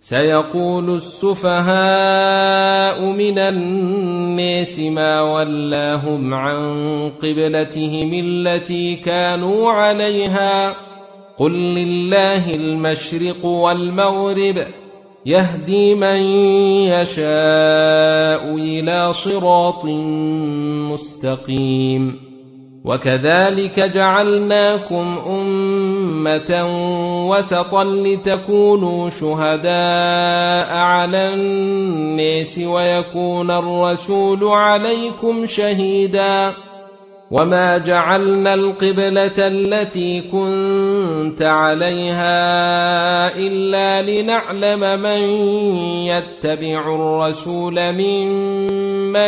سيقول السفهاء من الناس ما ولاهم عن قبلتهم التي كانوا عليها قل لله المشرق والمغرب يهدي من يشاء إلى صراط مستقيم وكذلك جعلناكم أمة وسطا لتكونوا شهداء على الناس ويكون الرسول عليكم شهيدا وما جعلنا القبلة التي كنت عليها إلا لنعلم من يتبع الرسول ممن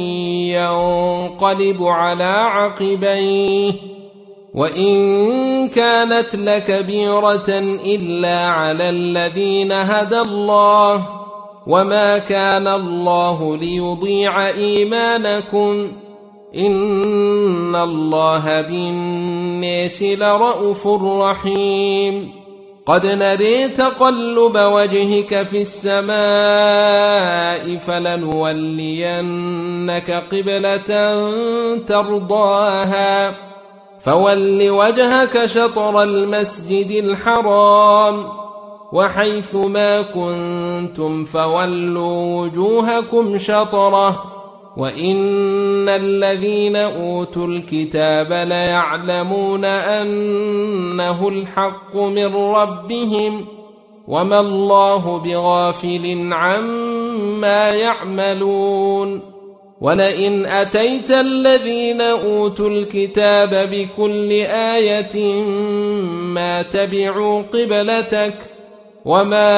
ينقلب على عقبيه وإن كانت لكبيرة إلا على الذين هدى الله وما كان الله ليضيع إيمانكم إن الله بالناس لرءوف رحيم قد نري تقلب وجهك في السماء فلنولينك قبلة ترضاها فول وجهك شطر المسجد الحرام وحيث ما كنتم فولوا وجوهكم شطره وإن الذين أوتوا الكتاب ليعلمون أنه الحق من ربهم وما الله بغافل عما يعملون ولئن أتيت الذين أوتوا الكتاب بكل آية ما تبعوا قبلتك وما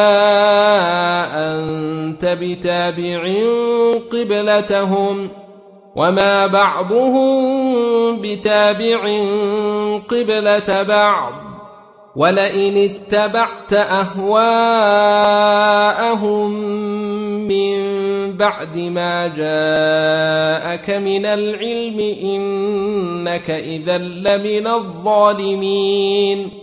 أنت بتابع قبلتهم وما بعضهم بتابع قبلة بعض ولئن اتبعت أهواءهم من بعد ما جاءك من العلم إنك إذا لمن الظالمين